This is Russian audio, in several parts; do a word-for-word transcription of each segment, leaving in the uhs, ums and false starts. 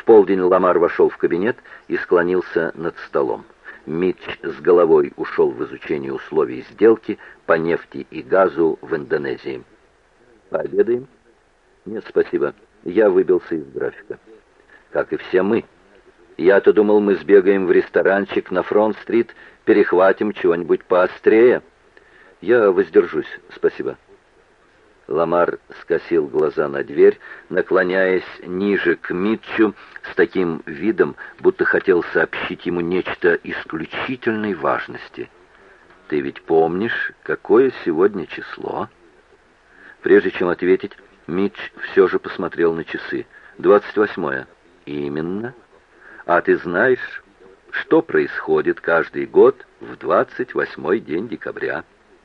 полдень Ламар вошел в кабинет и склонился над столом. Митч с головой ушел в изучение условий сделки по нефти и газу в Индонезии. «Пообедаем?» «Нет, спасибо. Я выбился из графика». «Как и все мы. Я-то думал, мы сбегаем в ресторанчик на Фронт-стрит, перехватим чего-нибудь поострее». «Я воздержусь, спасибо». Ламар скосил глаза на дверь, наклоняясь ниже к Митчу с таким видом, будто хотел сообщить ему нечто исключительной важности. «Ты ведь помнишь, какое сегодня число?» Прежде чем ответить, Митч все же посмотрел на часы. «Двадцать восьмое». «Именно. А ты знаешь, что происходит каждый год в двадцать восьмой день декабря?»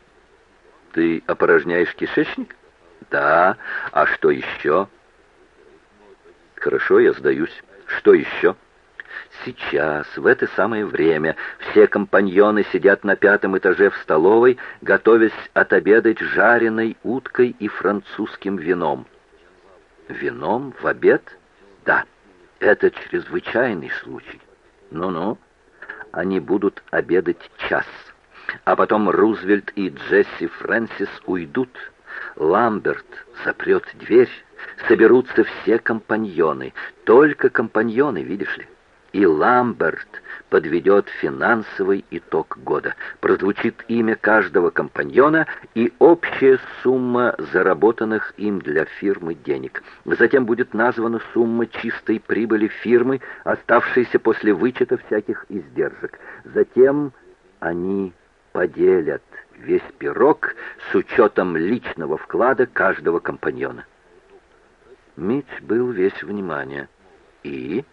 «Ты опорожняешь кишечник?» «Да. А что еще?» «Хорошо, я сдаюсь. Что еще?» «Сейчас, в это самое время, все компаньоны сидят на пятом этаже в столовой, готовясь отобедать жареной уткой и французским вином». «Вином в обед?» «Да. Это чрезвычайный случай». «Ну-ну». «Они будут обедать час, а потом Рузвельт и Джесси Фрэнсис уйдут. Ламберт запрет дверь, соберутся все компаньоны, только компаньоны, видишь ли. И Ламберт подведет финансовый итог года. Прозвучит имя каждого компаньона и общая сумма заработанных им для фирмы денег. Затем будет названа сумма чистой прибыли фирмы, оставшейся после вычета всяких издержек. Затем они поделят весь пирог с учетом личного вклада каждого компаньона. Митч был весь внимание. И...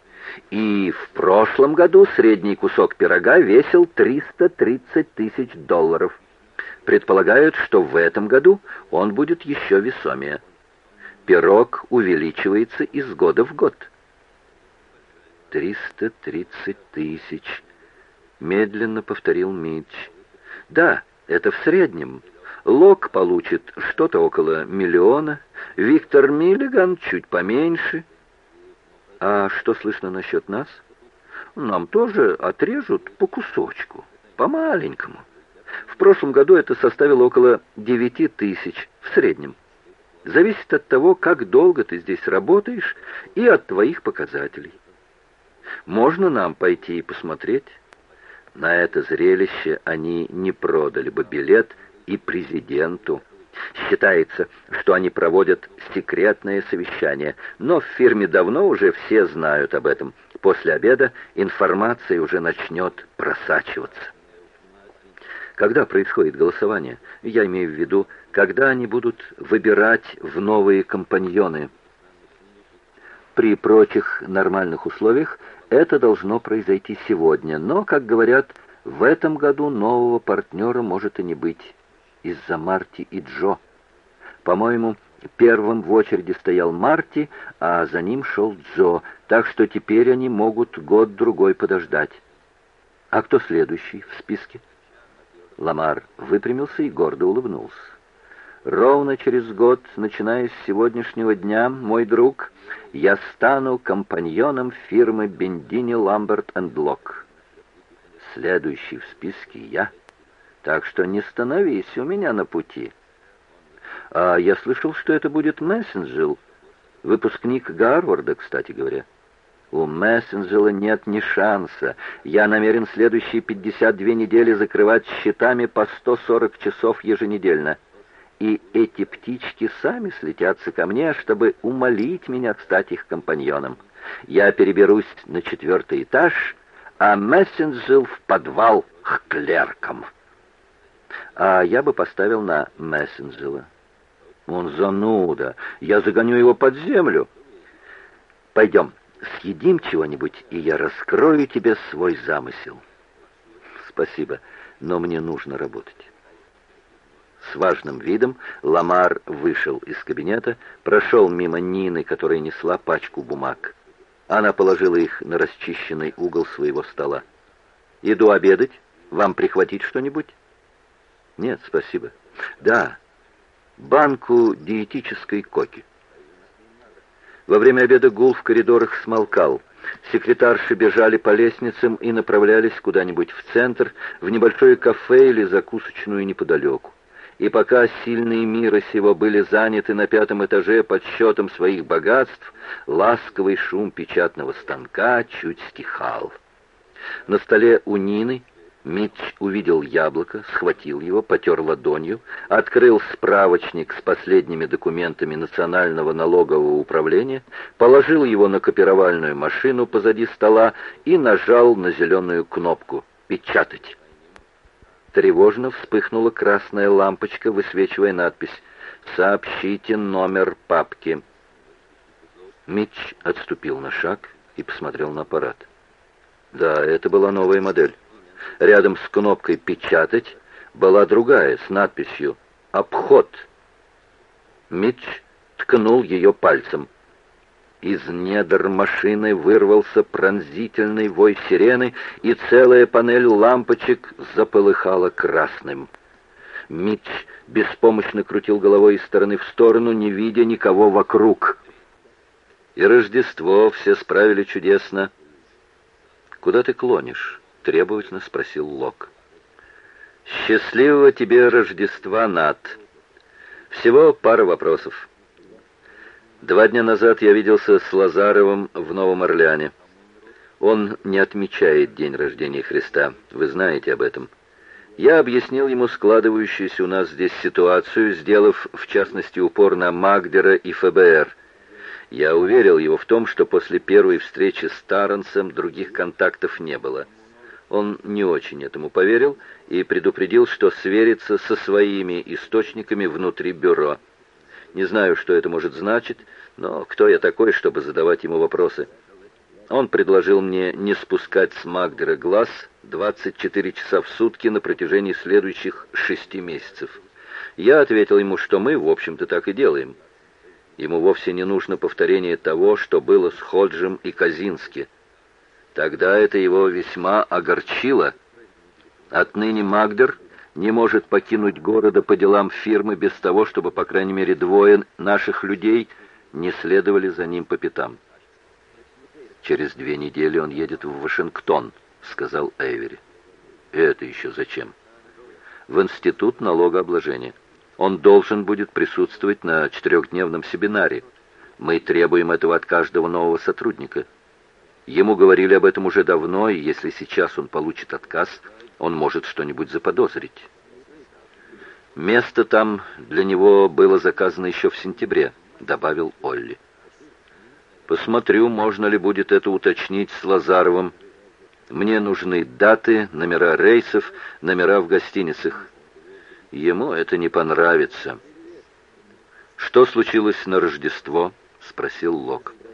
И в прошлом году средний кусок пирога весил триста тридцать тысяч долларов. Предполагают, что в этом году он будет еще весомее. Пирог увеличивается из года в год. «Триста тридцать тысяч», — медленно повторил Митч. «Да, это в среднем. Лок получит что-то около миллиона, Виктор Миллиган чуть поменьше». «А что слышно насчет нас?» «Нам тоже отрежут по кусочку, по-маленькому. В прошлом году это составило около девяти тысяч в среднем. Зависит от того, как долго ты здесь работаешь, и от твоих показателей. Можно нам пойти и посмотреть?» На это зрелище они не продали бы билет и президенту. Считается, что они проводят секретное совещание, но в фирме давно уже все знают об этом. После обеда информация уже начнет просачиваться. Когда происходит голосование, я имею в виду, когда они будут выбирать в новые компаньоны. При прочих нормальных условиях это должно произойти сегодня, но, как говорят, в этом году нового партнера может и не быть. Из-за Марти и Джо. По-моему, первым в очереди стоял Марти, а за ним шел Джо, так что теперь они могут год-другой подождать. А кто следующий в списке? Ламар выпрямился и гордо улыбнулся. «Ровно через год, начиная с сегодняшнего дня, мой друг, я стану компаньоном фирмы Бендини, Ламберт энд Лок. Следующий в списке я. Так что не становись у меня на пути». «А я слышал, что это будет Мессенджел, выпускник Гарварда, кстати говоря». «У Мессенджела нет ни шанса. Я намерен следующие пятьдесят две недели закрывать счетами по сто сорок часов еженедельно. И эти птички сами слетятся ко мне, чтобы умолить меня стать их компаньоном. Я переберусь на четвертый этаж, а Мессенджел в подвал к клеркам». «А я бы поставил на Мессенджела». «Он зануда. Я загоню его под землю». «Пойдем, съедим чего-нибудь, и я раскрою тебе свой замысел». «Спасибо, но мне нужно работать». С важным видом Ламар вышел из кабинета, прошел мимо Нины, которая несла пачку бумаг. Она положила их на расчищенный угол своего стола. «Иду обедать. Вам прихватить что-нибудь?» «Нет, спасибо». «Да, банку диетической коки». Во время обеда гул в коридорах смолкал. Секретарши бежали по лестницам и направлялись куда-нибудь в центр, в небольшое кафе или закусочную неподалеку. И пока сильные мира сего были заняты на пятом этаже подсчетом своих богатств, ласковый шум печатного станка чуть стихал. На столе у Нины Митч увидел яблоко, схватил его, потер ладонью, открыл справочник с последними документами Национального налогового управления, положил его на копировальную машину позади стола и нажал на зеленую кнопку «Печатать». Тревожно вспыхнула красная лампочка, высвечивая надпись «Сообщите номер папки». Митч отступил на шаг и посмотрел на аппарат. Да, это была новая модель. Рядом с кнопкой «Печатать» была другая, с надписью «Обход». Митч ткнул ее пальцем. Из недр машины вырвался пронзительный вой сирены, и целая панель лампочек заполыхала красным. Митч беспомощно крутил головой из стороны в сторону, не видя никого вокруг. И Рождество все справили чудесно. «Куда ты клонишь?» — требовательно спросил Лок. «Счастливого тебе Рождества, Нат. Всего пара вопросов. Два дня назад я виделся с Лазаровым в Новом Орлеане. Он не отмечает день рождения Христа, вы знаете об этом. Я объяснил ему складывающуюся у нас здесь ситуацию, сделав, в частности, упор на Магдера и эф бэ эр. Я уверил его в том, что после первой встречи с Тарренсом других контактов не было. Он не очень этому поверил и предупредил, что сверится со своими источниками внутри бюро. Не знаю, что это может значить, но кто я такой, чтобы задавать ему вопросы? Он предложил мне не спускать с Магдера глаз двадцать четыре часа в сутки на протяжении следующих шести месяцев. Я ответил ему, что мы, в общем-то, так и делаем. Ему вовсе не нужно повторение того, что было с Ходжем и Казински. Тогда это его весьма огорчило. Отныне Магдер не может покинуть города по делам фирмы без того, чтобы, по крайней мере, двое наших людей не следовали за ним по пятам. «Через две недели он едет в Вашингтон», — сказал Эйвери. «Это еще зачем?» «В Институт налогообложения. Он должен будет присутствовать на четырехдневном семинаре. Мы требуем этого от каждого нового сотрудника. Ему говорили об этом уже давно, и если сейчас он получит отказ, он может что-нибудь заподозрить. Место там для него было заказано еще в сентябре», — добавил Олли. «Посмотрю, можно ли будет это уточнить с Лазаровым. Мне нужны даты, номера рейсов, номера в гостиницах. Ему это не понравится». «Что случилось на Рождество?» — спросил Лок.